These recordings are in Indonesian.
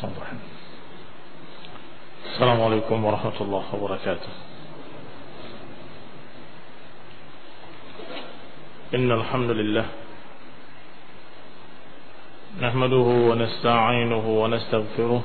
السلام عليكم ورحمة الله وبركاته. إن الحمد لله نحمده ونستعينه ونستغفره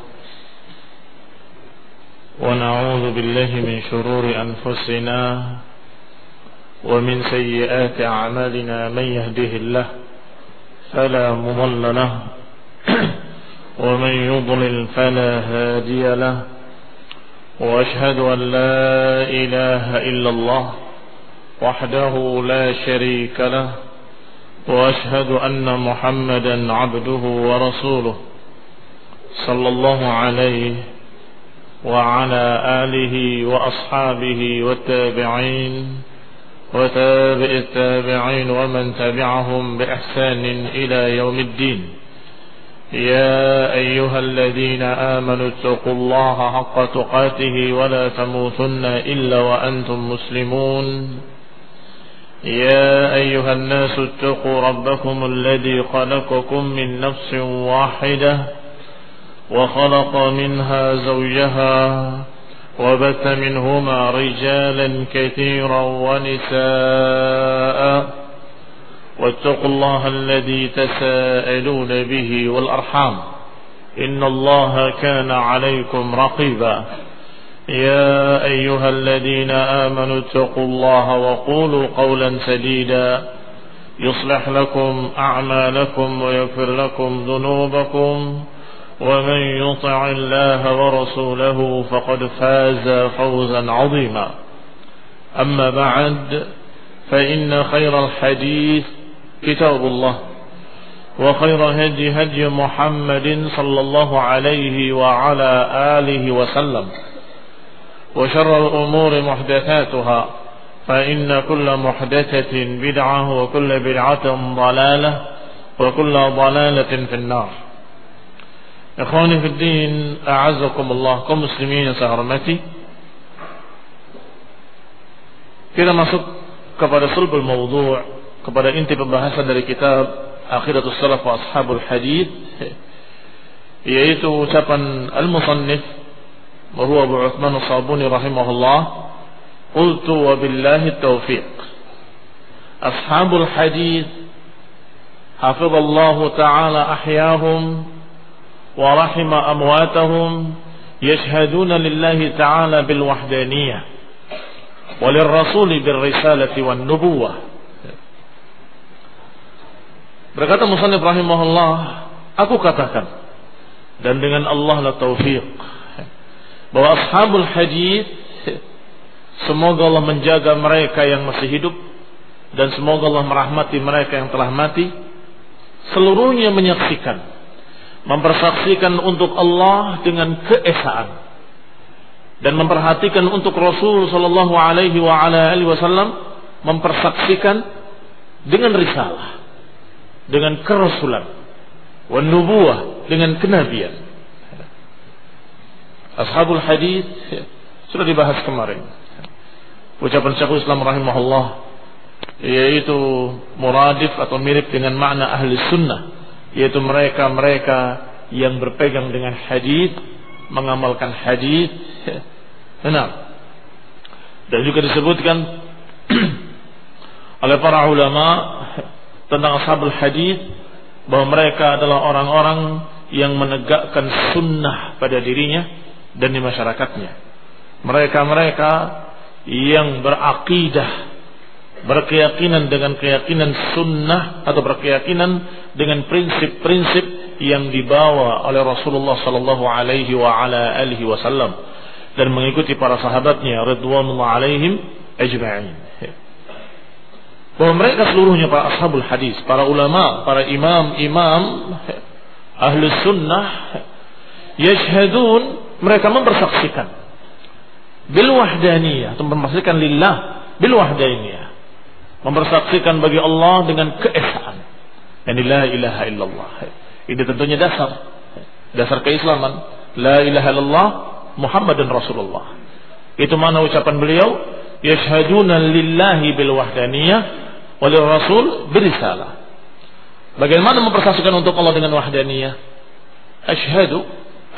ونعوذ بالله من شرور أنفسنا ومن سيئات أعمالنا. من يهده الله فلا مضل له ومن يضلل فلا هادي له وأشهد أن لا إله إلا الله وحده لا شريك له وأشهد أن محمدا عبده ورسوله صلى الله عليه وعلى آله وأصحابه والتابعين وتابع التابعين ومن تبعهم بإحسان إلى يوم الدين. يا أيها الذين آمنوا اتقوا الله حق تقاته ولا تموتن إلا وأنتم مسلمون. يا أيها الناس اتقوا ربكم الذي خلقكم من نفس واحدة وخلق منها زوجها وبث منهما رجالا كثيرا ونساء واتقوا الله الذي تساءلون به والأرحام إن الله كان عليكم رقيبا. يا أيها الذين آمنوا اتقوا الله وقولوا قولا سديدا يصلح لكم أعمالكم ويغفر لكم ذنوبكم ومن يطع الله ورسوله فقد فاز فوزا عظيما. أما بعد فإن خير الحديث كتاب الله وخير هدي هدي محمد صلى الله عليه وعلى آله وسلم وشر الأمور محدثاتها فإن كل محدثة بدعة وكل بدعة ضلالة وكل ضلالة في النار. Ikhwani fi din, a'azzakumullah, kaum muslimin yang saya hormati. Kita masuk kepada sulbul mawdu', kepada inti pembahasan dari kitab Aqidatus Salaf wa Ashabul Hadith, yaitu ucapan al-musannif wa huwa Abu Uthman as-Sabuni rahimahullah, qultu wa billahi taufiq. Ashabul Hadith hafizallahu ta'ala ahyahum ورحم أمواتهم يشهدون لله تعالى بالوحدانية وللرسول بالرسالة والنبوة. Berkata musannif rahimahullah, aku katakan dan dengan Allah la taufiq bahwa ashabul hadith, semoga Allah menjaga mereka yang masih hidup dan semoga Allah merahmati mereka yang telah mati, seluruhnya menyaksikan, mempersaksikan untuk Allah dengan keesaan dan memperhatikan untuk Rasul sallallahu alaihi wa ala alihi wasallam, mempersaksikan dengan risalah, dengan kerasulan, wan nubuwah, dengan kenabian. Ashabul hadis sudah dibahas kemarin. Ucapan Syekhul Islam rahimahullah, yaitu muradif atau mirip dengan makna ahli sunnah, yaitu mereka-mereka yang berpegang dengan hadis, mengamalkan hadis. Benar. Dan juga disebutkan oleh para ulama tentang ashabul hadis bahwa mereka adalah orang-orang yang menegakkan sunnah pada dirinya dan di masyarakatnya. Mereka-mereka yang berakidah, berkeyakinan dengan keyakinan sunnah atau berkeyakinan dengan prinsip-prinsip yang dibawa oleh Rasulullah sallallahu alaihi wa ala alihi wasallam dan mengikuti para sahabatnya radhiyallahu alaihim ajma'in. Bahwa mereka seluruhnya para ashabul hadis, para ulama, para imam-imam ahlus sunnah, yashhadun, mereka mempersaksikan bil wahdaniyah, atau mempersaksikan lillah bil wahdaniyah, mempersaksikan bagi Allah dengan keesaan. Yani la ilaha illallah. Ini tentunya dasar keislaman. La ilaha illallah Muhammadun Rasulullah. Itu mana ucapan beliau, yashhaduna lillahi bil wahdaniyah walil rasul birisalah. Bagaimana mempersaksikan untuk Allah dengan wahdaniyah? Asyhadu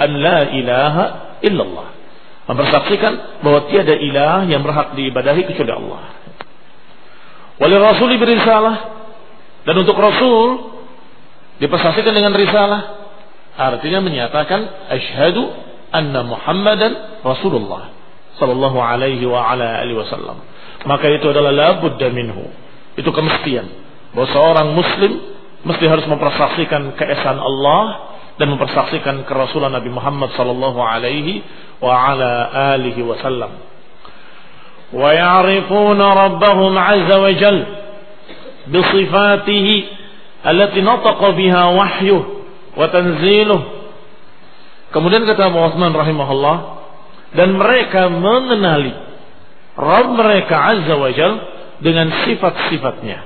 an la ilaha illallah. Mempersaksikan bahwa tiada ilah yang berhak diibadahi kecuali Allah. Wali rasuli berisalah, dan untuk rasul dipersaksikan dengan risalah, artinya menyatakan asyhadu anna Muhammadan Rasulullah sallallahu alaihi wa ala alihi wasallam. Maka itu adalah la budda minhu. Itu kemestian bahwa seorang muslim mesti harus mempersaksikan keesaan Allah dan mempersaksikan kerasulan Nabi Muhammad sallallahu alaihi wa ala alihi wasallam. Wa ya'rifuna rabbahum 'azza wa jalla bi sifatihi allati nataqa biha wahyuhu wa tanziluhu. Kemudian kata Abu Utsman rahimahullah, dan mereka mengenali Rabb mereka 'azza wa jalla dengan sifat-sifatnya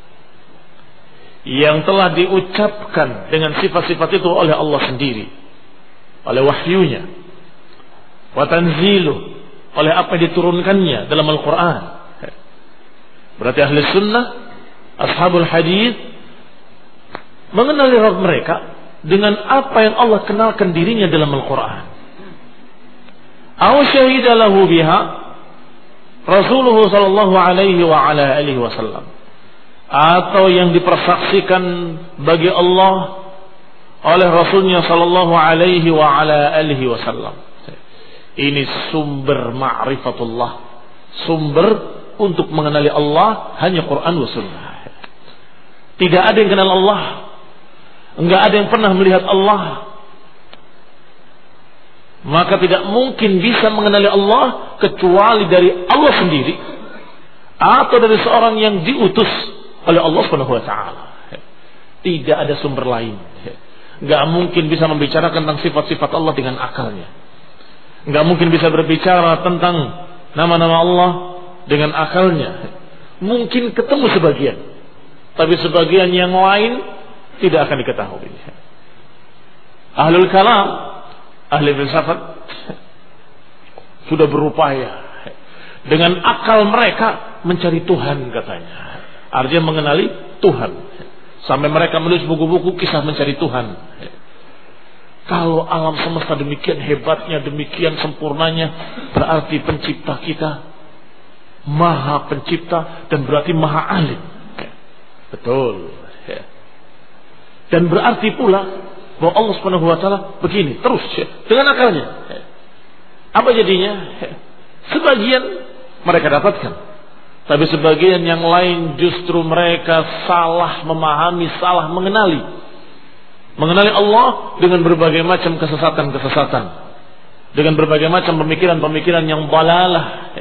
yang telah diucapkan dengan sifat-sifat itu oleh Allah sendiri, oleh wahyunya, wa tanziluh, oleh apa yang diturunkannya dalam Al-Quran. Berarti ahli sunnah, ashabul hadis mengenali Rabb mereka dengan apa yang Allah kenalkan dirinya dalam Al-Quran. Aw syahida lahu biha Rasulullah sallallahu alaihi wa ala alihi wasallam, atau yang dipersaksikan bagi Allah oleh Rasulnya sallallahu alaihi wa ala alihi wasallam. Ini sumber ma'rifatullah, sumber untuk mengenali Allah hanya Quran wa sunnah. Tidak ada yang kenal Allah, enggak ada yang pernah melihat Allah, maka tidak mungkin bisa mengenali Allah kecuali dari Allah sendiri atau dari seorang yang diutus oleh Allah Subhanahu wa taala. Tidak ada sumber lain. Enggak mungkin bisa membicarakan tentang sifat-sifat Allah dengan akalnya. Enggak mungkin bisa berbicara tentang nama-nama Allah dengan akalnya. Mungkin ketemu sebagian, tapi sebagian yang lain tidak akan diketahui. Ahlul kalam, ahli filsafat sudah berupaya dengan akal mereka mencari Tuhan katanya. Artinya mengenali Tuhan. Sampai mereka menulis buku-buku kisah mencari Tuhan. Kalau alam semesta demikian hebatnya, demikian sempurnanya, berarti pencipta kita maha pencipta dan berarti maha alim. Betul. Dan berarti pula bahwa Allah Subhanahu wa taala begini terus dengan akalnya. Apa jadinya? Sebagian mereka dapatkan, tapi sebagian yang lain justru mereka salah memahami, salah mengenali Allah dengan berbagai macam kesesatan-kesesatan, dengan berbagai macam pemikiran-pemikiran yang dalalah.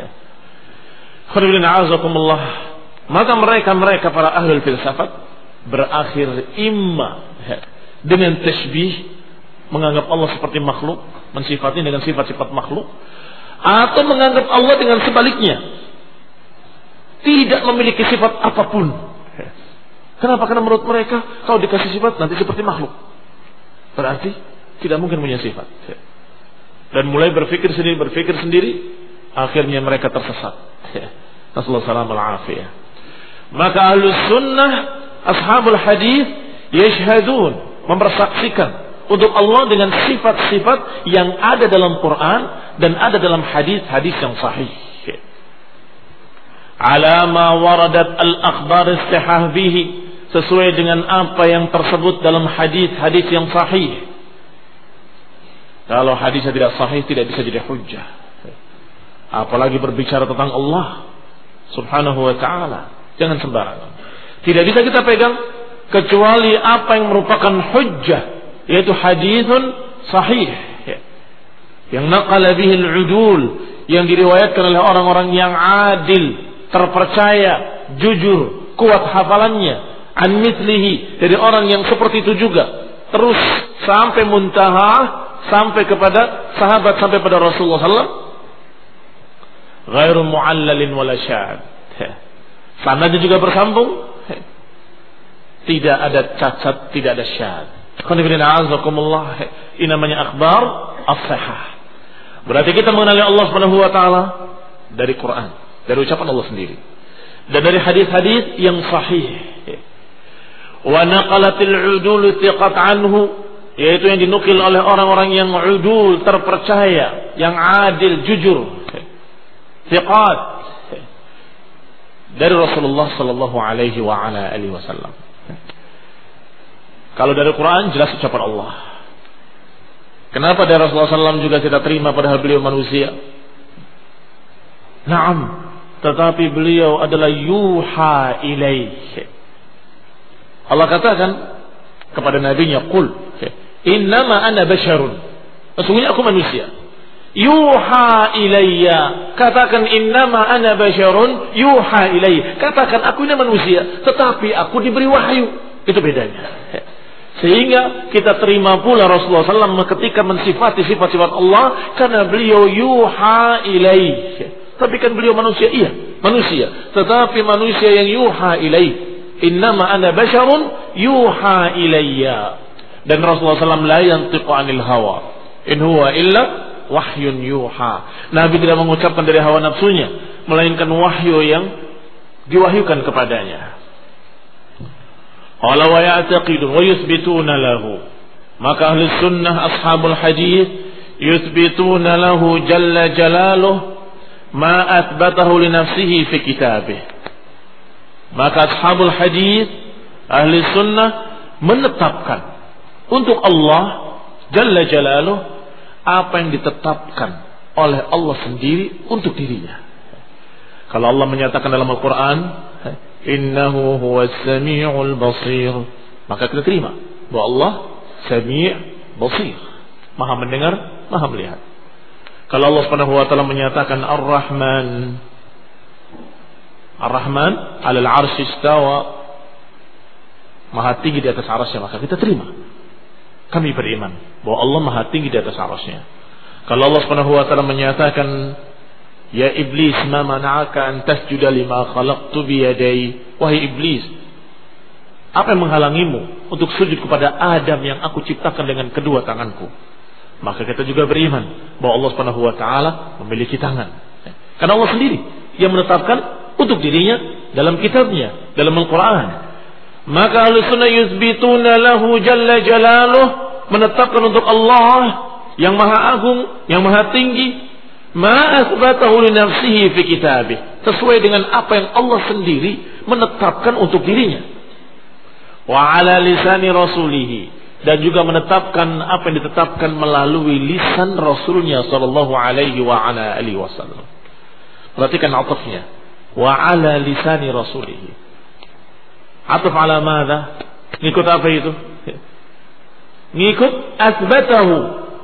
Maka mereka para ahlul filsafat berakhir imma dengan tasybih, menganggap Allah seperti makhluk, mensifati dengan sifat-sifat makhluk, atau menganggap Allah dengan sebaliknya, tidak memiliki sifat apapun. Kenapa? Karena menurut mereka kalau dikasih sifat nanti seperti makhluk, berarti tidak mungkin punya sifat. Dan mulai berpikir sendiri, akhirnya mereka tersesat. Nasallahu alaihi wasallam. Maka ahlus sunnah, ashabul hadis yashhadun, mempersaksikan untuk Allah dengan sifat-sifat yang ada dalam Quran dan ada dalam hadis-hadis yang sahih. Ala ma waradat al-akhbar istihah bihi, sesuai dengan apa yang tersebut dalam hadis-hadis yang sahih. Kalau hadisnya tidak sahih tidak bisa jadi hujjah. Apalagi berbicara tentang Allah Subhanahu wa taala, jangan sembarangan. Tidak bisa kita pegang kecuali apa yang merupakan hujjah, yaitu hadisun sahih yang naqala bihi al-udul, yang diriwayatkan oleh orang-orang yang adil, terpercaya, jujur, kuat hafalannya, an mithlihi, dari orang yang seperti itu juga, terus sampai muntaha, sampai kepada sahabat, sampai pada Rasulullah SAW, ghairu mu'allalin wala syad, sanadnya juga bersambung, tidak ada cacat, tidak ada syad. Ini namanya akhbar as-sahih. Berarti kita mengenali Allah Subhanahu wa taala dari Quran, dari ucapan Allah sendiri, dan dari hadis-hadis yang sahih. Wa naqalatil udul thiqat anhu, yaitu yang dinukil oleh orang-orang yang udul, terpercaya, yang adil, jujur, thiqat, dari Rasulullah sallallahu alaihi wasallam. Kalau dari Quran jelas ucapan Allah. Kenapa dari Rasulullah SAW juga kita terima padahal beliau manusia? Naam, tetapi beliau adalah yuha ilaih. Allah katakan kepada nabinya, qul innama ana basyarun, sesungguhnya aku manusia. Yuha ilayya, katakan innama ana basyarun yuha ilayya, katakan aku ini manusia tetapi aku diberi wahyu. Itu bedanya. Sehingga kita terima pula Rasulullah SAW ketika mensifati sifat-sifat Allah, karena beliau yuha ilaih. Tapi kan beliau manusia, iya manusia, tetapi manusia yang yuha ilaih. Innama ana basyarun yuha ilayya. Dan Rasulullah SAW la yantiqu anil hawa, in huwa illa wahyun yuha. Nabi tidak mengucapkan dari hawa nafsunya, melainkan wahyu yang diwahyukan kepadanya. Qala wa ya'taqidun wa yuthbituna lahu. Maka ahli sunnah ashabul hadis yuthbituna lahu jalla jalaluh ma athbatahu li nafsihi fi kitabih. Maka ashabul hadis, ahli sunnah, menetapkan untuk Allah jalla jalaluh apa yang ditetapkan oleh Allah sendiri untuk dirinya. Kalau Allah menyatakan dalam Al-Quran, innahu huwas sami'ul basir, maka kita terima bahwa Allah sami' basir, maha mendengar, maha melihat. Kalau Allah Subhanahu wa taala menyatakan Ar-Rahman 'alal 'arsy istawa, maha tinggi di atas 'arsy, maka kita terima. Kami beriman bahwa Allah maha tinggi di atas 'arsy. Kalau Allah Subhanahu wa taala menyatakan ya iblis ma mana'aka an tasjuda lima khalaqtu bi yadai, wahai iblis, apa yang menghalangimu untuk sujud kepada Adam yang aku ciptakan dengan kedua tanganku? Maka kita juga beriman bahwa Allah Subhanahu wa taala memiliki tangan. Karena Allah sendiri yang menetapkan untuk dirinya dalam kitabnya, dalam Al-Quran. Maka Ahlussunnah yuthbituna lahu jalla jalaluh, menetapkan untuk Allah yang maha agung, yang maha tinggi, ma asbatahu li nafsihi fi kitabih, sesuai dengan apa yang Allah sendiri menetapkan untuk dirinya. Wa ala lisani rasulihi, dan juga menetapkan apa yang ditetapkan melalui lisan Rasulnya sallallahu alaihi wa ala alihi wasallam. Perhatikan atafnya, wa ala lisani rasulihi. Ataf ala madza? Ngikut apa itu? Ngikut asbatahu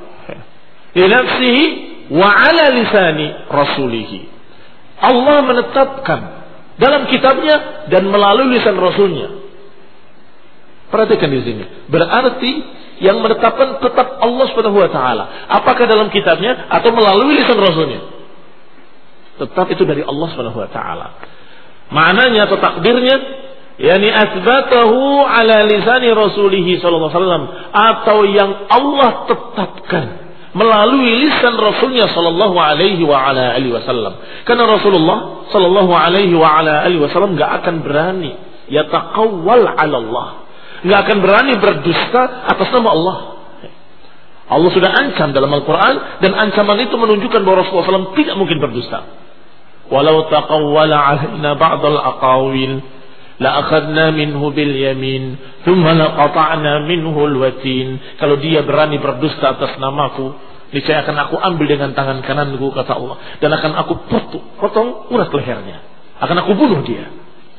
li nafsihi wa ala lisani rasulihi. Allah menetapkan dalam kitabnya dan melalui lisan rasulnya. Perhatikan di sini. Berarti yang menetapkan tetap Allah Subhanahu wa taala. Apakah dalam kitabnya atau melalui lisan rasulnya? Tetap itu dari Allah Subhanahu wa taala. Maknanya atau takdirnya, yakni asbatahu ala lisani rasulihi sallallahu alaihi wasallam, atau yang Allah tetapkan melalui lisan Rasulnya sallallahu alaihi wa ala alihi wasallam. Karena Rasulullah sallallahu alaihi wa ala alihi wasallam enggak akan berani yataqawwal 'ala Allah, enggak akan berani berdusta atas nama Allah. Allah sudah ancam dalam Al-Quran, dan ancaman itu menunjukkan bahwa Rasulullah SAW tidak mungkin berdusta. Walau taqawwala 'alaina ba'dal aqawil la akhadna minhu bil yamin thumma laqata'na minhu al watin. Kalau dia berani berdusta atas namaku, niscaya akan aku ambil dengan tangan kananku, kata Allah, dan akan aku potong urat lehernya, akan aku bunuh dia.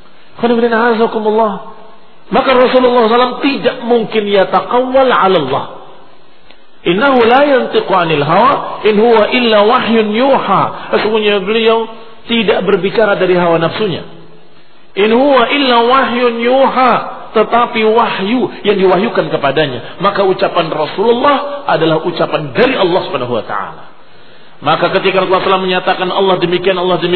Maka Rasulullah SAW tidak mungkin yataqawwal 'ala Allah. Innahu la yantiqu 'anil hawa in huwa illa wahyun yuha. Sesungguhnya beliau tidak berbicara dari hawa nafsunya. In huwa illa wahyun yuha, tetapi wahyu yang diwahyukan kepadanya. Maka ucapan Rasulullah adalah ucapan dari Allah Subhanahu wa taala. Maka ketika Rasulullah SAW menyatakan Allah demikian,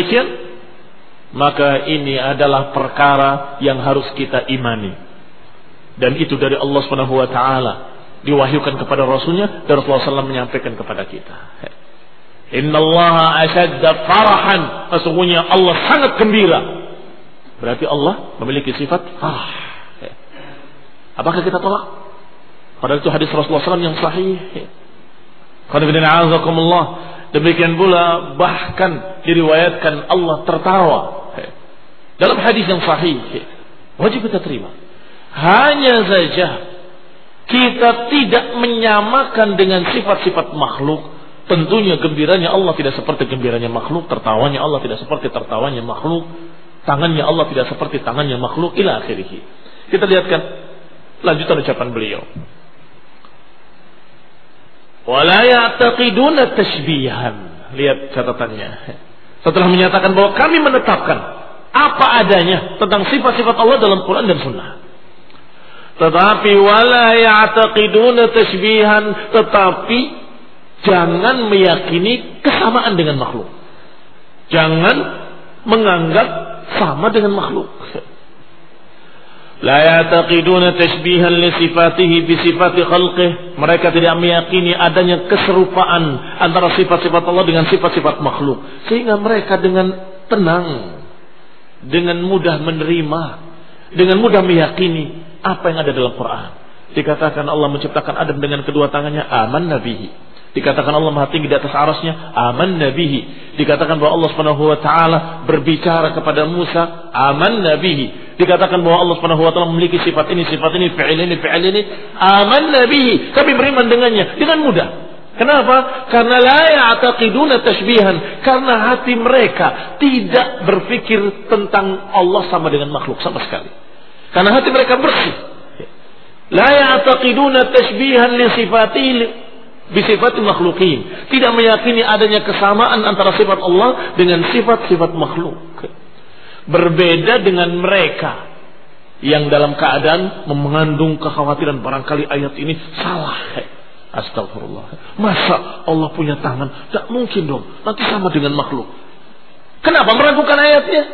maka ini adalah perkara yang harus kita imani. Dan itu dari Allah Subhanahu wa taala, diwahyukan kepada Rasulnya, dan Rasulullah SAW menyampaikan kepada kita. Innallaha ashadda farahan, sesungguhnya Allah sangat gembira. Berarti Allah memiliki sifat farah. Apakah kita tolak? Padahal itu hadis Rasulullah SAW yang sahih. Demikian pula bahkan diriwayatkan Allah tertawa dalam hadis yang sahih. Wajib kita terima. Hanya saja kita tidak menyamakan dengan sifat-sifat makhluk. Tentunya gembiranya Allah tidak seperti gembiranya makhluk, tertawanya Allah tidak seperti tertawanya makhluk, tangannya Allah tidak seperti tangannya makhluk, ila akhirih. Kita lihatkan lanjutan ucapan beliau. Wala ya'taqiduna tashbihan. Lihat catatannya. Setelah menyatakan bahwa kami menetapkan apa adanya tentang sifat-sifat Allah dalam Quran dan Sunnah. Tetapi wala ya'taqiduna tashbihan, tetapi jangan meyakini kesamaan dengan makhluk. Jangan menganggap sama dengan makhluk. La ya'taqiduna tashbihan li sifatihi bi sifati khalqih. Mereka tidak meyakini adanya keserupaan antara sifat-sifat Allah dengan sifat-sifat makhluk, sehingga mereka dengan tenang, dengan mudah menerima, dengan mudah meyakini apa yang ada dalam Quran. Dikatakan Allah menciptakan Adam dengan kedua tangannya, aman nabihi. Dikatakan Allah Maha Tinggi di atas arasnya, aman nabihi. Dikatakan bahwa Allah Subhanahu wa taala berbicara kepada Musa, aman nabihi. Dikatakan bahwa Allah Subhanahu wa taala memiliki sifat ini, fi'il ini, aman nabihi. Kami beriman dengannya dengan mudah. Kenapa? Karena la ya'taqiduna tashbihan, karena hati mereka tidak berpikir tentang Allah sama dengan makhluk sama sekali. Karena hati mereka bersih. La ya'taqiduna tashbihan li sifatihi bisifat makhlukin, tidak meyakini adanya kesamaan antara sifat Allah dengan sifat-sifat makhluk. Berbeda dengan mereka yang dalam keadaan mengandung kekhawatiran barangkali ayat ini salah. Astagfirullah. Masa Allah punya tangan? Tak mungkin dong. Nanti sama dengan makhluk. Kenapa meragukan ayatnya?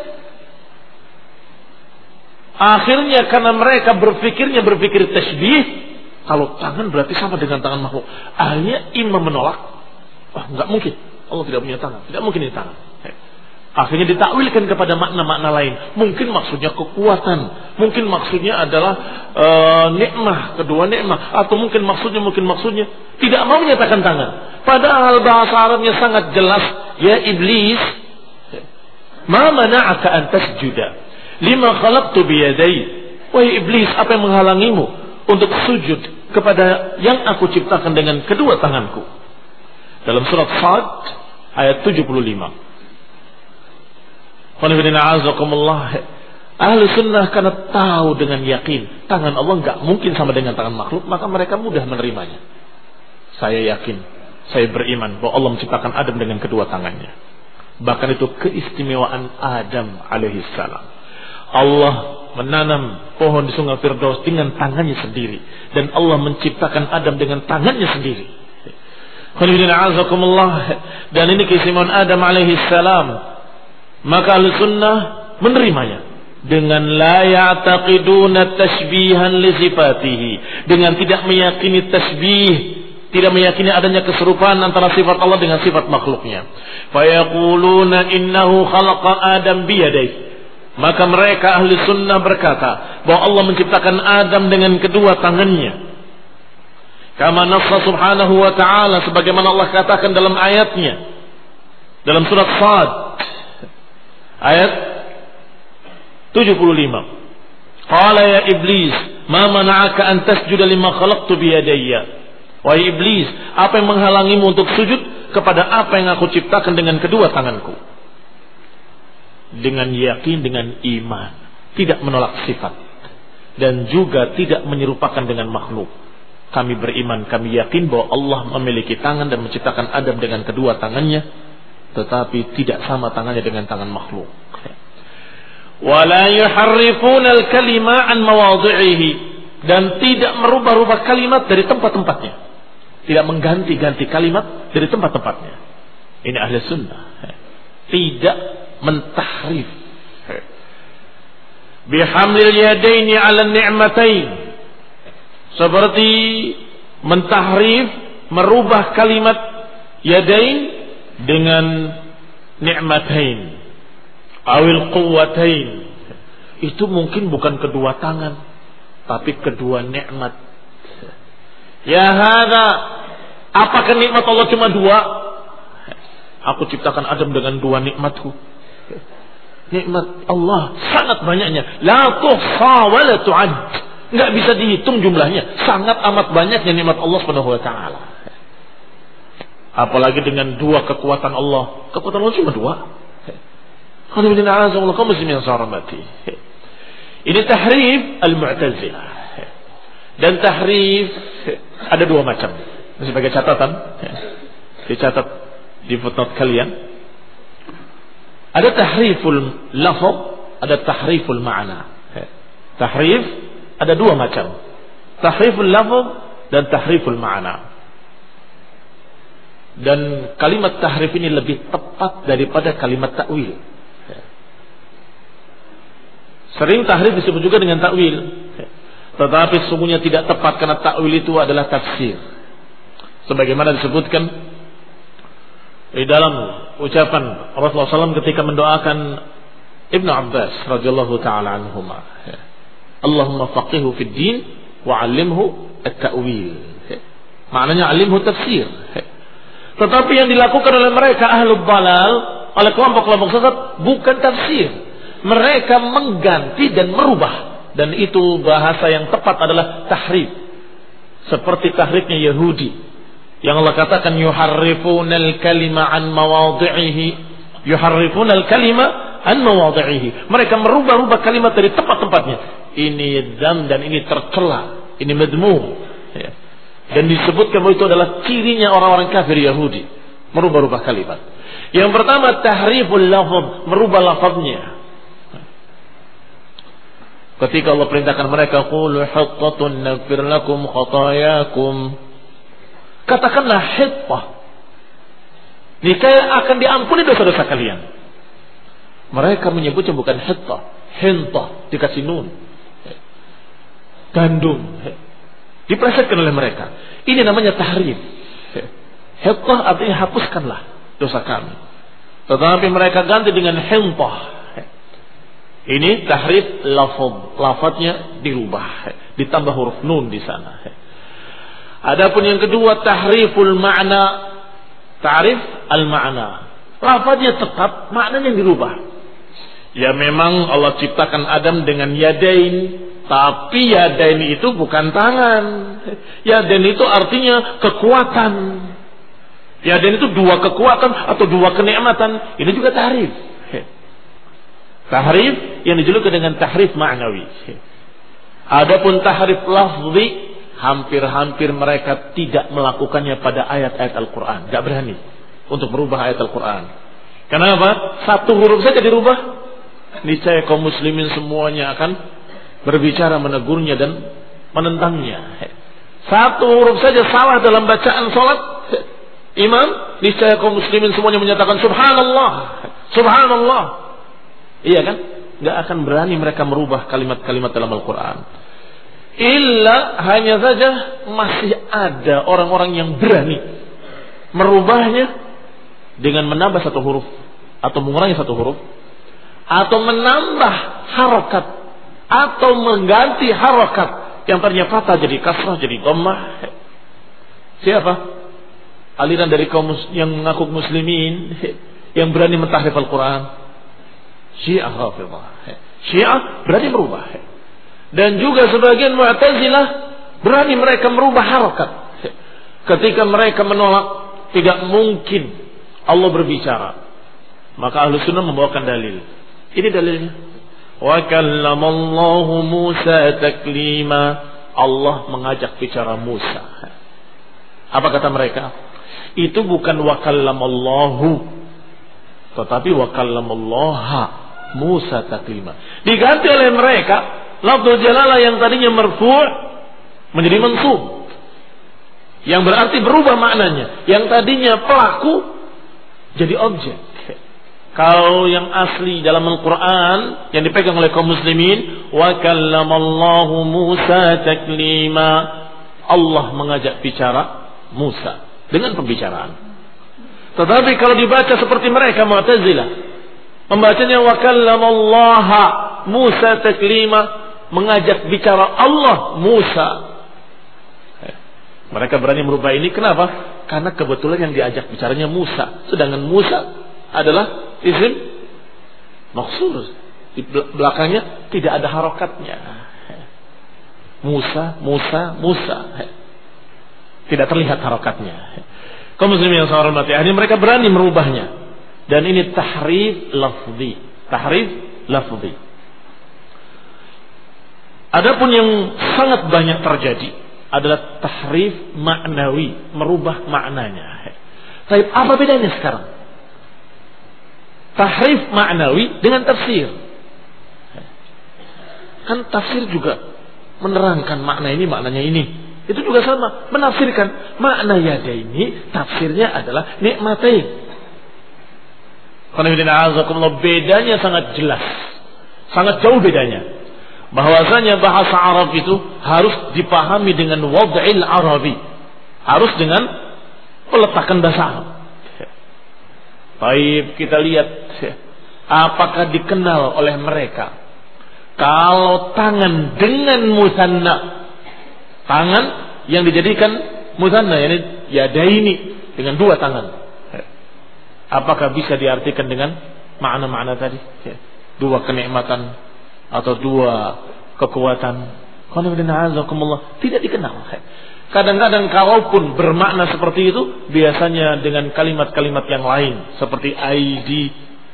Akhirnya karena mereka berpikir tasbih. Kalau tangan berarti sama dengan tangan makhluk. Akhirnya imam menolak. Wah, enggak mungkin. Allah tidak punya tangan. Tidak mungkin ini tangan. Akhirnya ditakwilkan kepada makna-makna lain. Mungkin maksudnya kekuatan. Mungkin maksudnya adalah nikmah. Kedua nikmah. Atau mungkin maksudnya. Tidak mau menyatakan tangan. Padahal bahasa Arabnya sangat jelas. Ya iblis. Ma mana'aka an tasjuda lima khalaqtu biyadai. Wahai iblis, apa yang menghalangimu untuk sujud kepada yang aku ciptakan dengan kedua tanganku? Dalam surat Sad ayat 75. Ahlu sunnah karena tahu dengan yakin tangan Allah enggak mungkin sama dengan tangan makhluk, maka mereka mudah menerimanya. Saya yakin, saya beriman bahwa Allah menciptakan Adam dengan kedua tangannya. Bahkan itu keistimewaan Adam alaihissalam. Allah menanam pohon di sungai Firdaus dengan tangannya sendiri, dan Allah menciptakan Adam dengan tangannya sendiri. Dan ini keistimewaan Adam alaihissalam. Maka Ahlussunnah menerimanya dengan la ya'taqiduna tashbihan li sifatihi, dengan tidak meyakini tasbih, tidak meyakini adanya keserupaan antara sifat Allah dengan sifat makhluknya. Fayaquluna innahu khalaqa Adam biyadayhi. Maka mereka ahli sunnah berkata bahwa Allah menciptakan Adam dengan kedua tangannya. Kama nassa subhanahu wa ta'ala, sebagaimana Allah katakan dalam ayatnya. Dalam surat Sad ayat 75. Qala ya iblis, ma mana'aka an tasjuda lima khalaqtu biyadayya. Wahai iblis, apa yang menghalangimu untuk sujud kepada apa yang aku ciptakan dengan kedua tanganku? Dengan yakin, dengan iman, tidak menolak sifat, dan juga tidak menyerupakan dengan makhluk. Kami beriman, kami yakin bahwa Allah memiliki tangan dan menciptakan Adam dengan kedua tangannya, tetapi tidak sama tangannya dengan tangan makhluk. Wala yuharrifuna al-kalima an mawadhi'ihi, dan tidak merubah-rubah kalimat dari tempat-tempatnya, tidak mengganti-ganti kalimat dari tempat-tempatnya. Ini ahli sunnah. Tidak mentahrif. Bihamlil yadaini 'ala ni'matain, seperti mentahrif, merubah kalimat yadain dengan ni'matain awil quwwatain. Itu mungkin bukan kedua tangan, tapi kedua nikmat. Ya hada, apakah nikmat Allah cuma 2? Aku ciptakan Adam dengan 2 nikmatku. Nikmat Allah sangat banyaknya, la tuhsa wa la tu'ad. Enggak bisa dihitung jumlahnya, sangat amat banyaknya nikmat Allah Subhanahu wa taala. Apalagi dengan 2 kekuatan Allah. Kekuatan Allah cuma 2. Ini tahrif al-Mu'tazilah. Dan tahrif ada 2 macam. Sebagai catatan, dicatat di footnote kalian. Ada tahriful lafaz, ada tahriful ma'na. Tahrif ada 2 macam. Tahriful lafaz dan tahriful ma'na. Dan kalimat tahrif ini lebih tepat daripada kalimat takwil. Sering tahrif disebut juga dengan takwil, tetapi sesungguhnya tidak tepat karena takwil itu adalah tafsir. Sebagaimana disebutkan di dalam ucapan Rasulullah SAW ketika mendoakan Ibnu Abbas radhiyallahu taala anhuma, Allahumma faqihhu fid din wa 'allimhu at-ta'wil. Maknanya 'allimhu tafsir. Tetapi yang dilakukan oleh mereka ahlul balal, oleh kelompok-kelompok sesat, bukan tafsir. Mereka mengganti dan merubah. Dan itu bahasa yang tepat adalah tahrif. Seperti tahrifnya Yahudi, yang Allah katakan yuharrifunal kalima an mawadhi'ihi. Yuharrifunal kalima an mawadhi'ihi. Mereka merubah-rubah kalimat dari tempat-tempatnya. Ini dzam dan ini tercela, ini madmum. Ya. Dan disebutkan bahwa itu adalah cirinya orang-orang kafir Yahudi, merubah-rubah kalimat. Yang pertama tahriful lafaz, merubah lafaznya. Ketika Allah perintahkan mereka qulu hittatun naghfir lakum khatayakum, katakanlah hittah, niscaya akan diampuni dosa-dosa kalian. Mereka menyebutnya bukan hittah, hintah, dikasih nun, gandum, diplesetkan oleh mereka. Ini namanya tahrif. Hittah artinya hapuskanlah dosa kami, tetapi mereka ganti dengan hintah. Ini tahrif lafadznya dirubah, ditambah huruf nun di sana. Adapun yang kedua tahriful ma'na, ta'rif al-ma'na. Lafadznya tetap, maknanya dirubah. Ya memang Allah ciptakan Adam dengan yadain, tapi yadain itu bukan tangan. Yadain itu artinya kekuatan. Yadain itu 2 kekuatan atau 2 kenikmatan. Ini juga tahrif. Tahrif yang dijulukan dengan tahrif ma'nawi. Adapun tahrif lafzi, hampir-hampir mereka tidak melakukannya pada ayat-ayat Al-Quran. Tidak berani untuk merubah ayat Al-Quran. Kenapa? 1 huruf saja dirubah, niscaya kaum muslimin semuanya akan berbicara menegurnya dan menentangnya. 1 huruf saja salah dalam bacaan salat imam, niscaya kaum muslimin semuanya menyatakan subhanallah, subhanallah. Iya kan? Gak akan berani mereka merubah kalimat-kalimat dalam Al-Quran. Illa hanya saja masih ada orang-orang yang berani merubahnya dengan menambah 1 huruf atau mengurangi 1 huruf, atau menambah harakat atau mengganti harakat yang tadinya fathah jadi kasrah jadi dhammah. Siapa? Aliran dari kaum yang mengaku muslimin yang berani mentahrif Al-Quran. Syiah Rafidhah. Syiah berani merubah. Dan juga sebagian Mu'tazilah berani mereka merubah harakat. Ketika mereka menolak tidak mungkin Allah berbicara, maka Ahlus Sunnah membawakan dalil. Ini dalilnya. Wa kallamallahu Musa taklima. Allah mengajak bicara Musa. Apa kata mereka? Itu bukan wa kallamallahu, tetapi wa kallamallaha Musa taklima. Diganti oleh mereka lafzul jalalah yang tadinya marfu' menjadi mansub, yang berarti berubah maknanya. Yang tadinya pelaku jadi objek. Kalau yang asli dalam Al-Quran yang dipegang oleh kaum muslimin, wa kallamallahu Musa taklima, Allah mengajak bicara Musa dengan pembicaraan. Tetapi kalau dibaca seperti mereka Mu'tazilah, membacanya wa kallamallaha Musa taklima, mengajak bicara Allah Musa. Mereka berani merubah ini. Kenapa? Karena kebetulan yang diajak bicaranya Musa. Sedangkan Musa adalah isim maksur. Di belakangnya tidak ada harokatnya. Musa. Tidak terlihat harokatnya. Kaum muslimin yang saya hormati, akhirnya mereka berani merubahnya. Dan ini tahrif lafzi. Adapun yang sangat banyak terjadi adalah tahrif maknawi, merubah maknanya. Tapi apa bedanya sekarang? Tahrif maknawi dengan tafsir. Kan tafsir juga menerangkan makna ini, maknanya ini. Itu juga sama, menafsirkan makna yada ini, tafsirnya adalah nikmatain. Bedanya sangat jelas, sangat jauh bedanya. Bahwasanya bahasa Arab itu harus dipahami dengan wad'il Arabi, harus dengan peletakan bahasa Arab. Baik, kita lihat apakah dikenal oleh mereka kalau tangan dengan musanna, tangan yang dijadikan musanna, yakni yadaini, dengan dua tangan, apakah bisa diartikan dengan makna-makna tadi? Dua kenikmatan atau dua kekuatan. Tidak dikenal. Kadang-kadang kalaupun bermakna seperti itu, biasanya dengan kalimat-kalimat yang lain seperti aidi,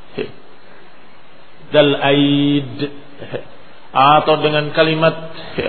dal aid, atau dengan kalimat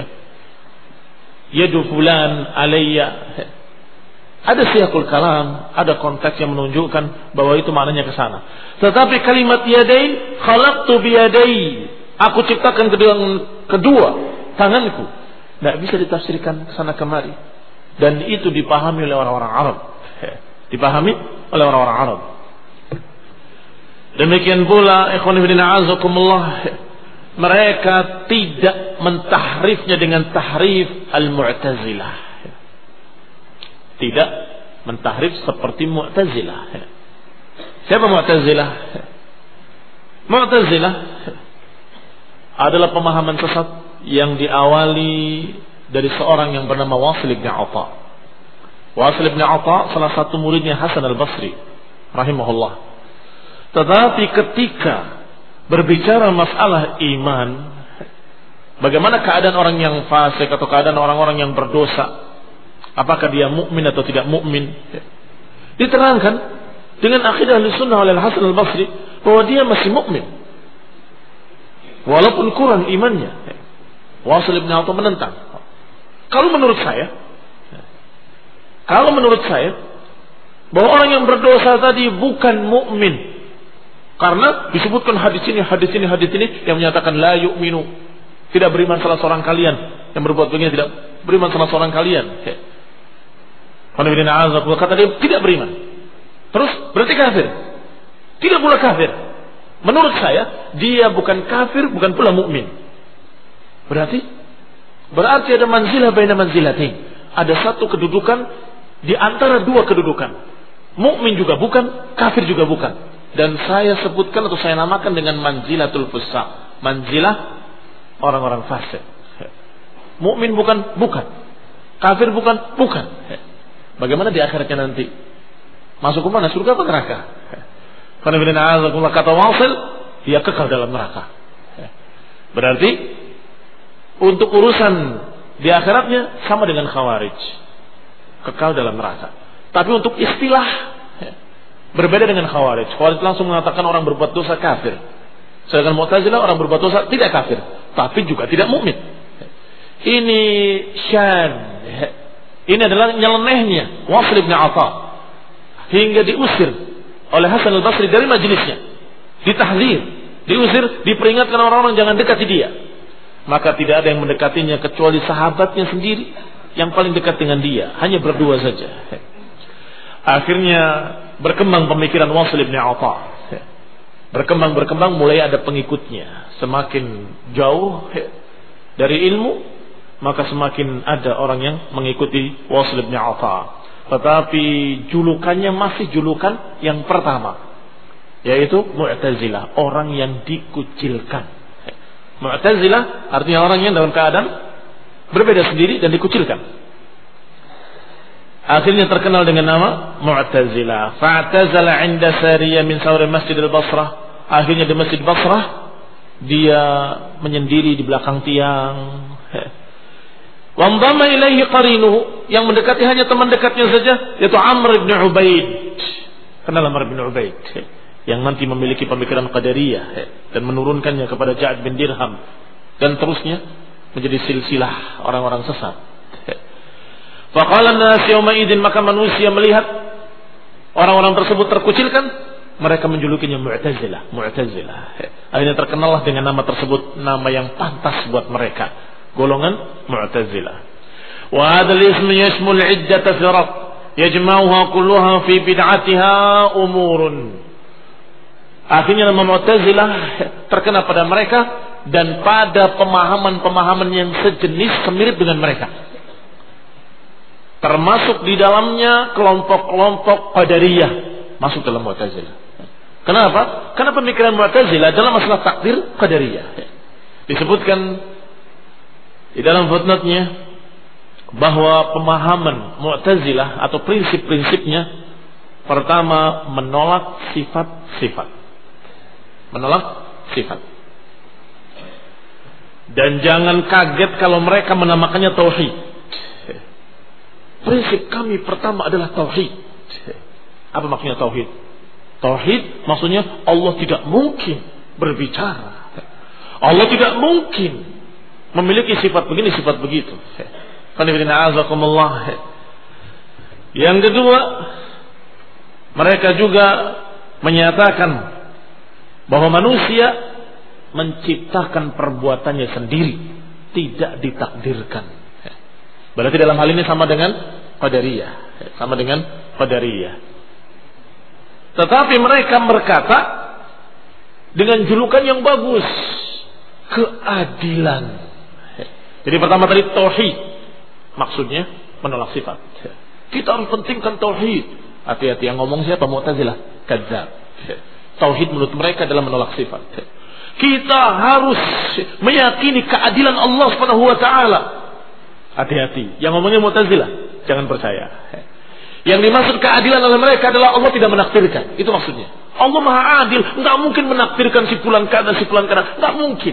yadu fulan alayya. Ada siyaqul kalam, ada konteks yang menunjukkan bahwa itu maknanya ke sana. Tetapi kalimat yadain, khalaqtu biyadai, aku ciptakan kedua tanganku, tidak bisa ditafsirkan ke sana kemari. Dan itu dipahami oleh orang-orang Arab. Dipahami oleh orang-orang Arab. Demikian pula ikhwan fillah azakumullah, mereka tidak mentahrifnya dengan tahrif al-Mu'tazilah. Tidak mentahrif seperti Mu'tazilah. Siapa Mu'tazilah? Mu'tazilah adalah pemahaman sesat yang diawali dari seorang yang bernama Wasil bin Atha. Wasil bin Atha salah satu muridnya Hasan al-Basri rahimahullah. Tetapi ketika berbicara masalah iman, bagaimana keadaan orang yang fasik atau keadaan orang-orang yang berdosa, apakah dia mukmin atau tidak mukmin, diterangkan dengan akidah Ahlussunnah oleh Hasan al-Basri bahwa dia masih mukmin walaupun kurang imannya. Wasil bin Atha menentang. Kalau menurut saya bahwa orang yang berdosa tadi bukan mukmin, karena disebutkan hadis ini yang menyatakan la yu'minu, tidak beriman salah seorang kalian yang berbuat begini, tidak beriman salah seorang kalian. Kata dia tidak beriman. Terus berarti kafir? Tidak pula kafir. Menurut saya dia bukan kafir, bukan pula mukmin. Berarti ada manzilah baina manzilatain. Ada satu kedudukan di antara dua kedudukan. Mukmin juga bukan, kafir juga bukan. Dan saya sebutkan atau saya namakan dengan manzilatul fusaq, manzilah orang-orang fasik. Mukmin bukan, kafir bukan. Bagaimana di akhiratnya nanti? Masuk ke mana? Surga atau neraka? Kata Wasil, dia kekal dalam neraka. Berarti untuk urusan di akhiratnya sama dengan Khawarij, kekal dalam neraka. Tapi untuk istilah berbeda dengan Khawarij. Khawarij langsung mengatakan orang berbuat dosa kafir. Sedangkan Mu'tazilah orang berbuat dosa tidak kafir, tapi juga tidak mukmin. Ini syad. Ini adalah nyelenehnya Wasil bin Atha hingga diusir oleh Hasan al-Basri dari majelisnya. Ditahdzir, diusir, diperingatkan orang-orang jangan dekati dia. Maka tidak ada yang mendekatinya kecuali sahabatnya sendiri yang paling dekat dengan dia, hanya berdua saja. Akhirnya berkembang pemikiran Wasil bin Atha. Berkembang mulai ada pengikutnya. Semakin jauh dari ilmu, maka semakin ada orang yang mengikuti Wasil bin Atha. Tetapi julukannya masih julukan yang pertama, yaitu Mu'tazilah, orang yang dikucilkan. Mu'tazilah artinya orang yang dalam keadaan berbeda sendiri dan dikucilkan. Akhirnya terkenal dengan nama Mu'tazilah. Fa'tazala 'inda sariyah min sawri Masjid al-Basrah. Akhirnya di Masjid Basrah dia menyendiri di belakang tiang. Wa ndama ilaihi qarinuhu, yang mendekati hanya teman dekatnya saja, yaitu Amr bin Ubaid. Kenal Amr bin Ubaid yang nanti memiliki pemikiran Qadariyah dan menurunkannya kepada Ja'ad bin Dirham dan terusnya menjadi silsilah orang-orang sesat. Faqala an-nas yawma idzin, maka manusia melihat orang-orang tersebut terkucilkan, mereka menjulukinya Mu'tazilah. Akhirnya terkenallah dengan nama tersebut, nama yang pantas buat mereka, golongan Mu'tazilah. Wa hadzal ism yashmul 'iddata firaq yajma'uha kulluha fi bid'atiha umurun. Akhirnya nama Mu'tazilah terkena pada mereka dan pada pemahaman-pemahaman yang sejenis semirip dengan mereka. Termasuk di dalamnya kelompok-kelompok Qadariyah masuk dalam Mu'tazilah. Kenapa? Karena pemikiran Mu'tazilah dalam masalah takdir Qadariyah. Disebutkan di dalam footnote-nya bahwa pemahaman Mu'tazilah atau prinsip-prinsipnya, pertama menolak sifat-sifat. Menolak sifat. Dan jangan kaget kalau mereka menamakannya tauhid. Prinsip kami pertama adalah tauhid. Apa maksudnya tauhid? Tauhid maksudnya Allah tidak mungkin berbicara. Allah tidak mungkin memiliki sifat begini, sifat begitu. Yang kedua, mereka juga menyatakan bahwa manusia menciptakan perbuatannya sendiri, tidak ditakdirkan. Berarti dalam hal ini sama dengan Qadariyah. Tetapi mereka berkata dengan julukan yang bagus, keadilan. Jadi pertama tadi tauhid, maksudnya menolak sifat. Kita harus pentingkan tauhid. Hati-hati, yang ngomong siapa? Mu'tazilah, kadzab. Tauhid menurut mereka adalah menolak sifat. Kita harus meyakini keadilan Allah Subhanahu wa taala. Hati-hati, yang ngomongnya Mu'tazilah, jangan percaya. Yang dimaksud keadilan oleh mereka adalah Allah tidak menakdirkan. Itu maksudnya. Allah Maha Adil, enggak mungkin menakdirkan si fulan kana, enggak mungkin.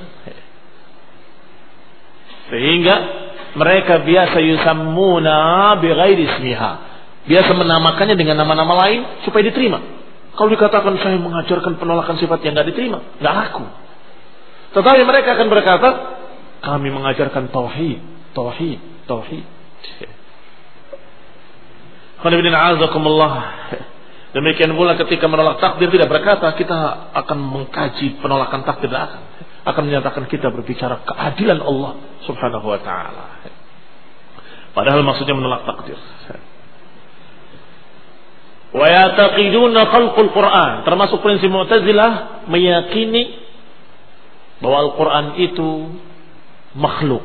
Sehingga mereka biasa yusammuna bighairi ismiha. Biasa menamakannya dengan nama-nama lain supaya diterima. Kalau dikatakan saya mengajarkan penolakan sifat yang enggak diterima, enggak laku. Tetapi mereka akan berkata, kami mengajarkan tauhid. Demikian pula ketika menolak takdir tidak berkata kita akan mengkaji penolakan takdir, akan menyatakan kita berbicara keadilan Allah Subhanahu wa taala. Padahal maksudnya menolak takdir. Wa yataqiduna khalqul Quran, termasuk prinsip Mu'tazilah meyakini bahwa Al-Quran itu makhluk.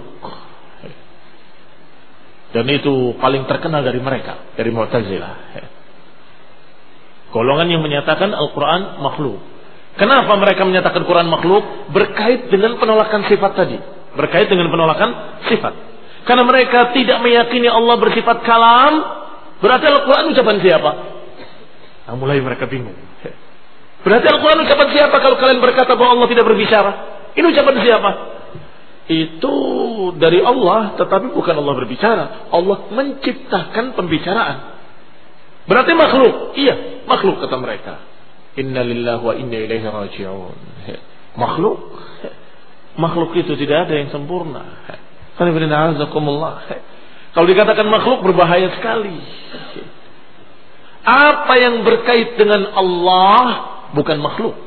Dan itu paling terkenal dari mereka, dari Mu'tazilah. Golongan yang menyatakan Al-Quran makhluk. Kenapa mereka menyatakan Quran makhluk? Berkait dengan penolakan sifat tadi. Berkait dengan penolakan sifat. Karena mereka tidak meyakini Allah bersifat kalam, berarti Al-Quran ucapan siapa? Nah, mulai mereka bingung. Berarti Al-Quran ucapan siapa kalau kalian berkata bahwa Allah tidak berbicara? Ini ucapan siapa? Itu dari Allah, tetapi bukan Allah berbicara. Allah menciptakan pembicaraan. Berarti makhluk. Iya, makhluk kata mereka. Inna lillahi wa inna ilaihi raji'un. Makhluk. Makhluk itu tidak ada yang sempurna. Kalau dikatakan makhluk berbahaya sekali. Apa yang berkait dengan Allah bukan makhluk.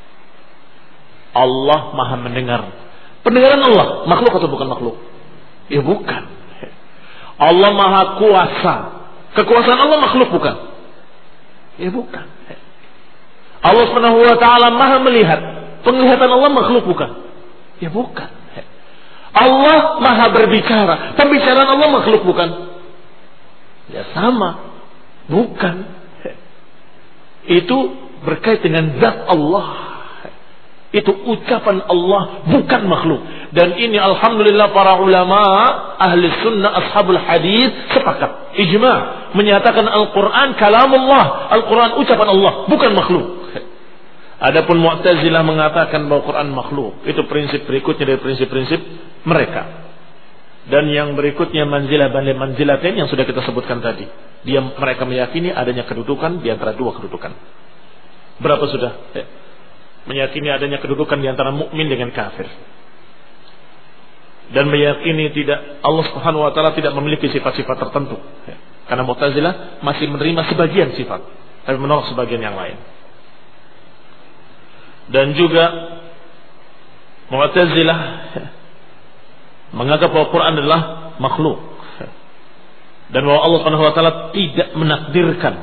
Allah Maha mendengar. Pendengaran Allah makhluk atau bukan makhluk? Ya bukan. Allah Maha kuasa. Kekuasaan Allah makhluk bukan? Ya bukan. Allah Subhanahu wa taala Maha melihat. Penglihatan Allah makhluk bukan? Ya bukan. Allah Maha berbicara. Pembicaraan Allah makhluk bukan? Ya sama. Bukan. Itu berkait dengan zat Allah. Itu ucapan Allah, bukan makhluk. Dan ini alhamdulillah para ulama ahli sunnah ashabul hadis sepakat, ijma, menyatakan Al-Quran kalamullah, Al-Quran ucapan Allah, bukan makhluk. Adapun Mu'tazilah mengatakan bahwa Quran makhluk. Itu prinsip berikutnya dari prinsip-prinsip mereka. Dan yang berikutnya manzilah banding manzilatain yang sudah kita sebutkan tadi. Mereka meyakini adanya kedudukan di antara dua kedudukan. Berapa sudah? Meyakini adanya kedudukan di antara mukmin dengan kafir. Dan meyakini Allah Subhanahu wa taala tidak memiliki sifat-sifat tertentu. Karena Mu'tazilah masih menerima sebagian sifat, tapi menolak sebagian yang lain. Dan juga Mu'tazilah menganggap bahwa Quran adalah makhluk dan bahwa Allah Subhanahu wa taala tidak menakdirkan.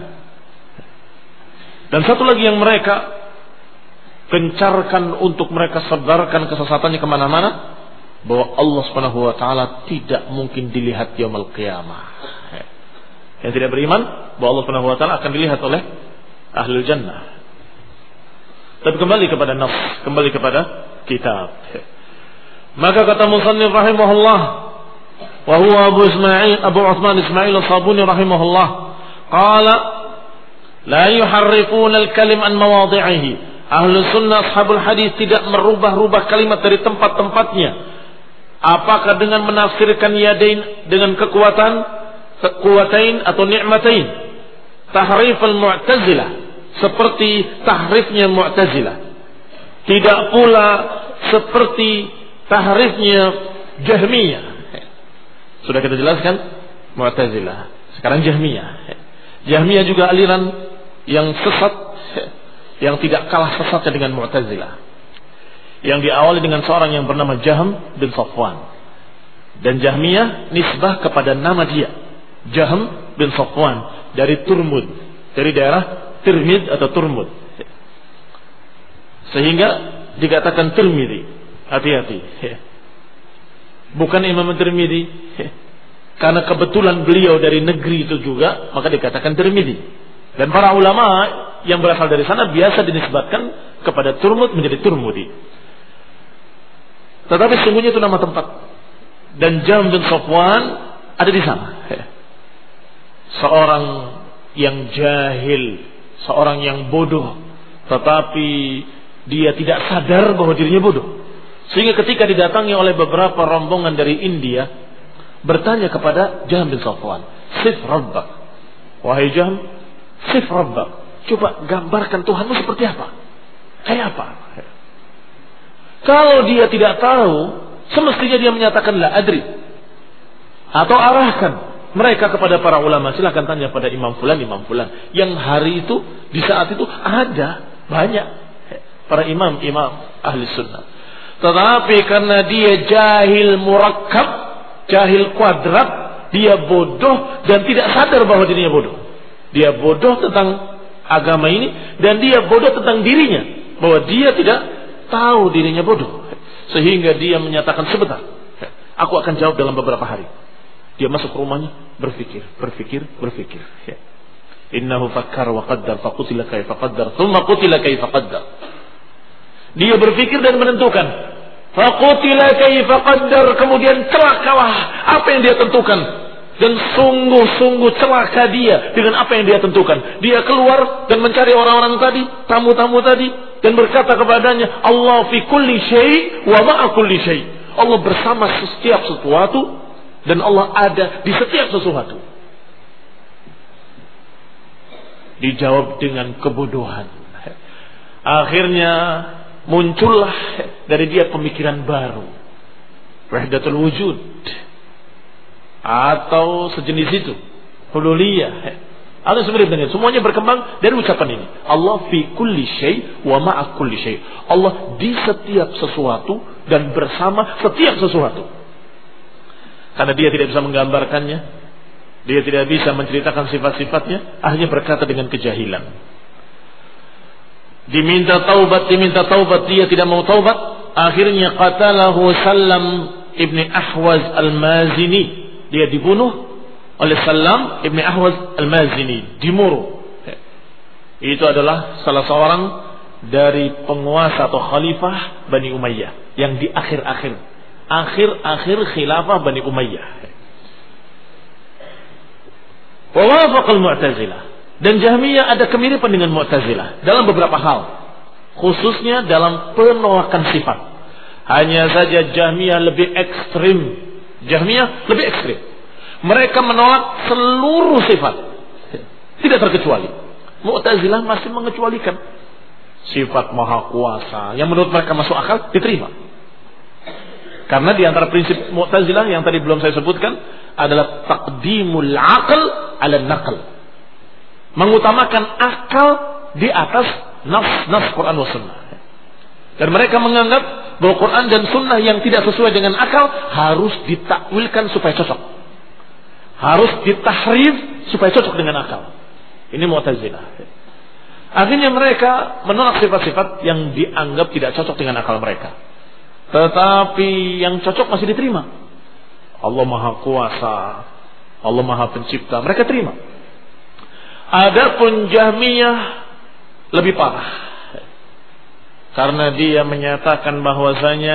Dan satu lagi yang mereka gencarkan untuk mereka sebarkan kesesatannya kemana-mana, bahwa Allah Subhanahu wa taala tidak mungkin dilihat yaumul qiyamah. Yang tidak beriman bahwa Allah Subhanahu wa taala akan dilihat oleh ahlul jannah. Tapi kembali kepada nas, kembali kepada kitab. Maka kata musannif rahimahullah, wa huwa Abu Uthman Ismail As-Sabuni rahimahullah, qala la yuharrifuna al-kalim an mawadhi'ihi. Ahlus sunnah ashabul hadis tidak merubah-rubah kalimat dari tempat-tempatnya. Apakah dengan menafsirkan yadain dengan kekuatain atau ni'matain? Tahrif al-Mu'tazilah seperti tahrifnya Mu'tazilah. Tidak pula seperti tahrifnya Jahmiyah. Sudah kita jelaskan Mu'tazilah. Sekarang Jahmiyah. Jahmiyah juga aliran yang sesat, yang tidak kalah sesatnya dengan Mu'tazilah. Yang diawali dengan seorang yang bernama Jahm bin Safwan. Dan Jahmiyah nisbah kepada nama dia, Jahm bin Safwan, dari Turmud, dari daerah Tirmid atau Turmud. Sehingga dikatakan Tirmidzi. Hati-hati. Bukan Imam Tirmidzi. Karena kebetulan beliau dari negeri itu juga, maka dikatakan Tirmidzi. Dan para ulama yang berasal dari sana biasa dinisbatkan kepada Turmud menjadi Turmudi. Tetapi sungguhnya itu nama tempat. Dan Jahm bin Safwan ada di sana. Seorang yang jahil, seorang yang bodoh, tetapi dia tidak sadar bahwa dirinya bodoh. Sehingga ketika didatangi oleh beberapa rombongan dari India, bertanya kepada Jahm bin Safwan, "Sif Rabbak." Wahai Jahm, sif Rabbak. Coba gambarkan Tuhanmu seperti apa? Kayak apa? Kalau dia tidak tahu, semestinya dia menyatakan la adri. Atau arahkan mereka kepada para ulama. Silakan tanya pada Imam Fulan. Yang hari itu, di saat itu ada banyak para imam ahli sunnah. Tetapi karena dia jahil murakkab, jahil kuadrat, dia bodoh dan tidak sadar bahwa dirinya bodoh. Dia bodoh tentang agama ini dan dia bodoh tentang dirinya, bahwa dia tidak tahu dirinya bodoh. Sehingga dia menyatakan, sebentar, aku akan jawab dalam beberapa hari. Dia masuk ke rumahnya, berpikir. Innahu fakkar wa qaddar faqutila kaifa qaddar thumma qutila kaifa qaddar. Dia berpikir dan menentukan. Faqutila kaifa qaddar, kemudian celakalah apa yang dia tentukan. Dan sungguh-sungguh celaka dia dengan apa yang dia tentukan. Dia keluar dan mencari orang-orang tadi, tamu-tamu tadi, dan berkata kepadanya, Allah fi kulli syai' wa ma'a kulli syai'. Allah bersama setiap sesuatu dan Allah ada di setiap sesuatu. Dijawab dengan kebodohan. Akhirnya muncullah dari dia pemikiran baru, wahdatul wujud, atau sejenis itu, hululiyah, atau sebenarnya semuanya berkembang dari ucapan ini. Allah fi kulli syai' wa ma'a kulli syai'. Allah di setiap sesuatu dan bersama setiap sesuatu. Karena dia tidak bisa menggambarkannya, dia tidak bisa menceritakan sifat-sifatnya, akhirnya berkata dengan kejahilan. Diminta taubat, dia tidak mau taubat. Akhirnya qatalahu Sallam ibni Ahwaz al-Mazini. Dia dibunuh oleh Sallam ibni Ahwaz al-Mazini di Muru. Itu adalah salah seorang dari penguasa atau khalifah Bani Umayyah yang di akhir-akhir akhir-akhir khilafah Bani Umayyah. Wa wafaqal Mu'tazilah. Dan Jahmiyah ada kemiripan dengan Mu'tazilah dalam beberapa hal, khususnya dalam penolakan sifat. Hanya saja Jahmiyah lebih ekstrim. Mereka menolak seluruh sifat, tidak terkecuali. Mu'tazilah masih mengecualikan sifat maha kuasa yang menurut mereka masuk akal, diterima. Karena di antara prinsip Mu'tazilah yang tadi belum saya sebutkan adalah taqdimul aql ala naql. Mengutamakan akal di atas nas Quran wa sunnah. Dan mereka menganggap bahwa Quran dan sunnah yang tidak sesuai dengan akal harus ditakwilkan supaya cocok. Harus ditahrif supaya cocok dengan akal. Ini Mu'tazilah. Akhirnya mereka menolak sifat-sifat yang dianggap tidak cocok dengan akal mereka. Tetapi yang cocok masih diterima. Allah Maha Kuasa, Allah Maha Pencipta, mereka terima. Adapun Jahmiyah lebih parah. Karena dia menyatakan bahwasanya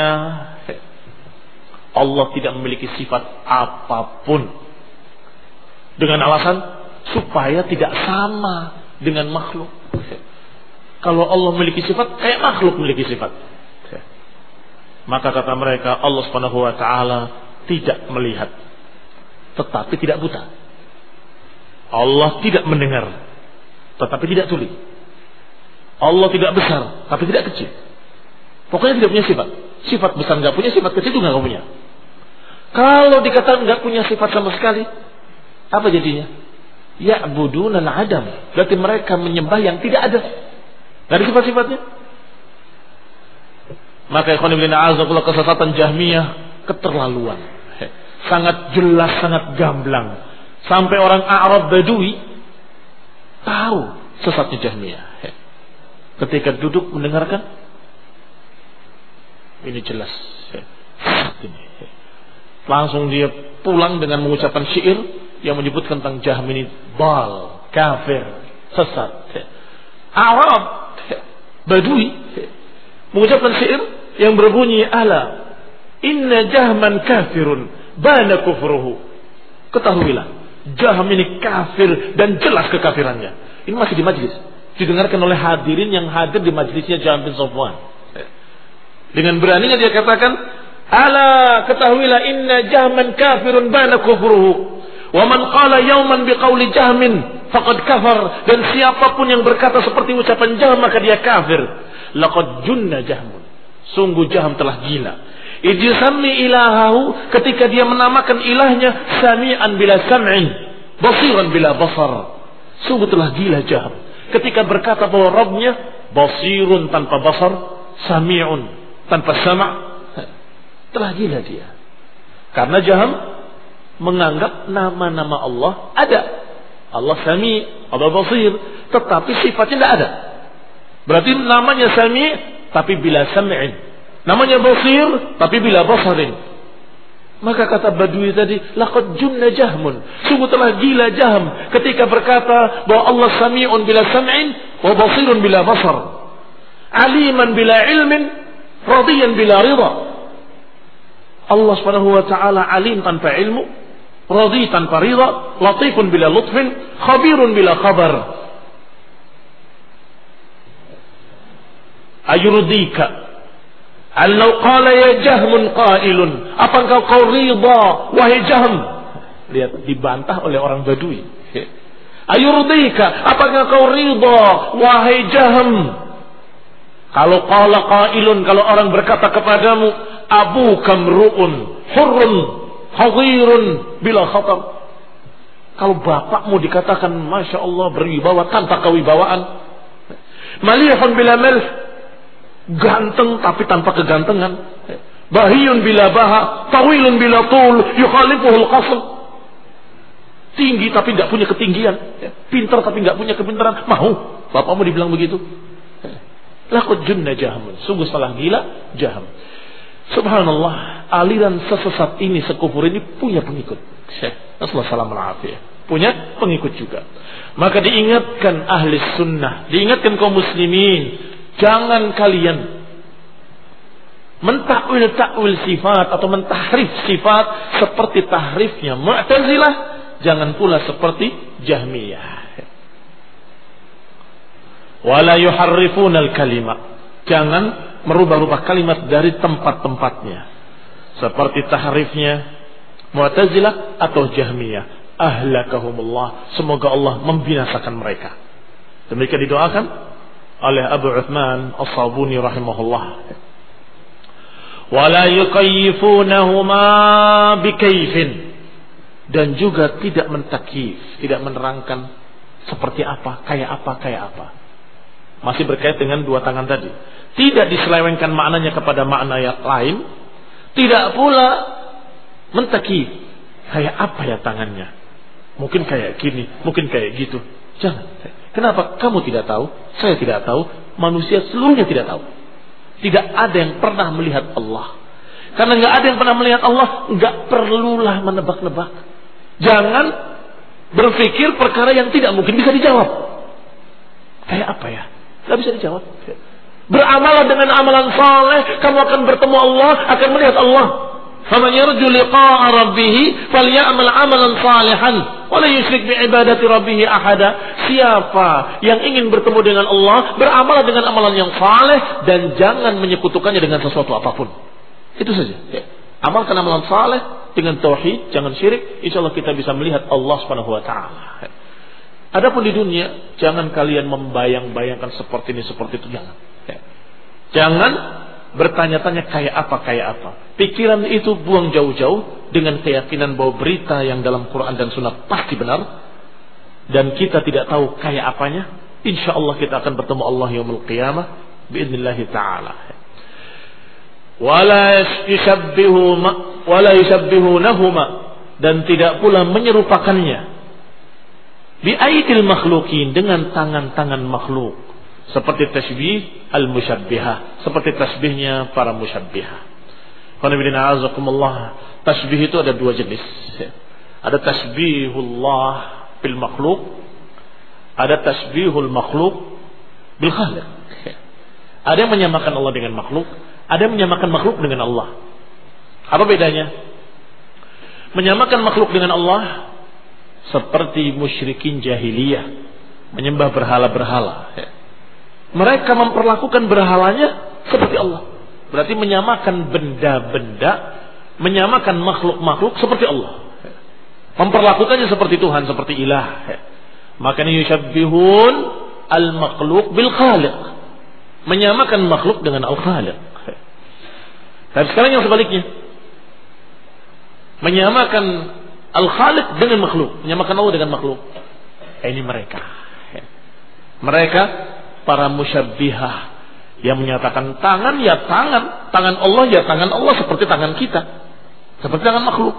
Allah tidak memiliki sifat apapun, dengan alasan supaya tidak sama dengan makhluk. Kalau Allah memiliki sifat, kayak makhluk memiliki sifat. Maka kata mereka, Allah Subhanahu wa taala tidak melihat, tetapi tidak buta. Allah tidak mendengar, tetapi tidak tuli. Allah tidak besar, tapi tidak kecil. Pokoknya tidak punya sifat. Sifat besar nggak punya, sifat kecil juga nggak punya. Kalau dikatakan nggak punya sifat sama sekali, apa jadinya? Ya'buduna al-adam. Berarti mereka menyembah yang tidak ada. Nggak ada sifat-sifatnya. Maka ikhwan fillah a'azakumullah, kesesatan Jahmiyah keterlaluan. Sangat jelas, sangat gamblang. Sampai orang Arab Badui tahu sesatnya Jahmiyah. Ketika duduk mendengarkan, ini jelas. Langsung dia pulang dengan mengucapkan syair yang menyebutkan tentang Jahm ini bal, kafir, sesat. Arab Badui mengucapkan syair yang berbunyi, ala inna Jahman kafirun bana kufruhu. Ketahuilah, Jahm ini kafir dan jelas kekafirannya. Ini masih di majlis, didengarkan oleh hadirin yang hadir di majlisnya Jahm bin Safwan. Dengan beraninya dia katakan, ala ketahuilah inna Jahman kafirun bana kufruhu. Wa man qala yawman biqauli Jahmin faqad kafar. Dan siapapun yang berkata seperti ucapan Jahm maka dia kafir. Laqad junna Jahmun. Sungguh Jahm telah gila. Ijsammi ilahahu, ketika dia menamakan ilahnya sami'an bila sam'in, basiran bila basar. Sungguh telah gila Jahm ketika berkata bahwa Rabbnya basirun tanpa basar, sami'un tanpa sama'. Telah gila dia. Karena Jahm menganggap nama-nama Allah ada. Allah Sami, Allah Basir, tetapi sifatnya tidak ada. Berarti namanya Sami tapi bila sam'in, namanya Basir tapi bila basarin. Maka kata Badui tadi, laqad junna Jahmun. Sungguh telah gila Jahm ketika berkata bahwa Allah Sami'un bila sam'in wa Basirun bila basar, aliman bila ilmin, radiyan bila ridha. Allah Subhanahu wa taala alim tanpa ilmu, radhi tanpa ridha, latifun bila lutfin, khabirun bila khabar. Ayurdika allau qala ya Jahmun qailun, apa kau ridha wahai Jahm? Lihat, dibantah oleh orang Badui. Ayurdika, apakah kau ridha wahai Jahm? Kalau qala qailun, kalau orang berkata kepadamu, abu kamru'un hurrun hadirun bila khatar. Kalau bapakmu dikatakan masya Allah berwibawa tanpa kewibawaan, malihun bila malh, ganteng tapi tanpa kegantengan, bahiyun bila baha, tawilun bila tul, yukhalifuhul qasr. Tinggi tapi tidak punya ketinggian, pintar tapi tidak punya kepintaran. Mau bapakmu dibilang begitu? Laqad junna Jahmun. Sungguh salah gila Jahm. Subhanallah, aliran sesesat ini, sekufur ini punya pengikut. Punya pengikut juga. Maka diingatkan ahli sunnah, diingatkan kaum muslimin, jangan kalian mentakwil sifat atau mentahrif sifat seperti tahrifnya Mu'tazilah, jangan pula seperti Jahmiyah. Wala yuharrifuna al-kalima, jangan merubah-rubah kalimat dari tempat-tempatnya seperti tahrifnya Mu'tazilah atau Jahmiyah. Ahlakahumullah, semoga Allah membinasakan mereka. Demikian didoakan oleh Abu Uthman As-Sabuni rahimahullah. Wala yuqayyifunahuma bikayfin, dan juga tidak mentakyif, tidak menerangkan seperti apa, kayak apa. Masih berkait dengan dua tangan tadi. Tidak diselewengkan maknanya kepada makna yang lain, tidak pula mentakyif, kayak apa ya tangannya. Mungkin kayak gini, mungkin kayak gitu. Jangan. Kenapa? Kamu tidak tahu, saya tidak tahu, manusia seluruhnya tidak tahu. Tidak ada yang pernah melihat Allah. Karena nggak ada yang pernah melihat Allah, nggak perlulah menebak-nebak. Jangan berpikir perkara yang tidak mungkin bisa dijawab. Kayak apa ya? Nggak bisa dijawab. Beramalah dengan amalan saleh, kamu akan bertemu Allah, akan melihat Allah. Faman yarju liqa'a rabbih falyamal 'amalan salihan wa la yusyrik bi ibadati rabbih ahada. Siapa yang ingin bertemu dengan Allah, beramal dengan amalan yang saleh dan jangan menyekutukannya dengan sesuatu apapun. Itu saja. Amalkan amalan saleh dengan tauhid, jangan syirik, insyaallah kita bisa melihat Allah Subhanahu wa taala. Adapun di dunia, jangan kalian membayang-bayangkan seperti ini seperti itu, jangan. Jangan bertanya-tanya kayak apa. Pikiran itu buang jauh-jauh dengan keyakinan bahwa berita yang dalam Quran dan Sunnah pasti benar. Dan kita tidak tahu kayak apanya. Insya Allah kita akan bertemu Allah yaumul qiyamah biidznillah ta'ala. Wala yushabbihunahuma, dan tidak pula menyerupakannya biaidil makhlukin, dengan tangan-tangan makhluk. Seperti tasbih al-musyabbihah, seperti tasbihnya para musyabbihah. Tasbih itu ada dua jenis. Ada tasbihullah bil makhluk, ada tasbihul makhluk bil khaliq. Ada yang menyamakan Allah dengan makhluk, ada yang menyamakan makhluk dengan Allah. Apa bedanya? Menyamakan makhluk dengan Allah seperti musyrikin jahiliyah, menyembah berhala-berhala. Mereka memperlakukan berhalanya seperti Allah. Berarti menyamakan benda-benda, menyamakan makhluk-makhluk seperti Allah. Memperlakukannya seperti Tuhan, seperti ilah. Makanya yushabbihun al-makhluk bil khaliq. Menyamakan makhluk dengan al-khaliq. Dan sekarang yang sebaliknya. Menyamakan al-khaliq dengan makhluk. Menyamakan Allah dengan makhluk. Ini mereka. Mereka para musyabbihah yang menyatakan tangan ya tangan Allah ya tangan Allah seperti tangan kita, seperti tangan makhluk.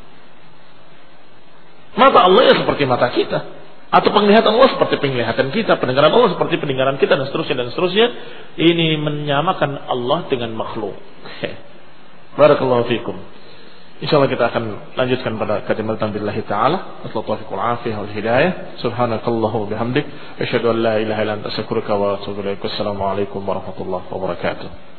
Mata Allah ya seperti mata kita, atau penglihatan Allah seperti penglihatan kita, pendengaran Allah seperti pendengaran kita, dan seterusnya. Ini menyamakan Allah dengan makhluk. Barakallahu fikum. InsyaAllah kita akan lanjutkan pada kalimatan billahi ta'ala. Assalamualaikum warahmatullahi wabarakatuh. Subhanakallahu wa bihamdik, asyhadu an la ilaha illa anta astaghfiruka wa atubu ilaik. Wassalamualaikum warahmatullahi wabarakatuh.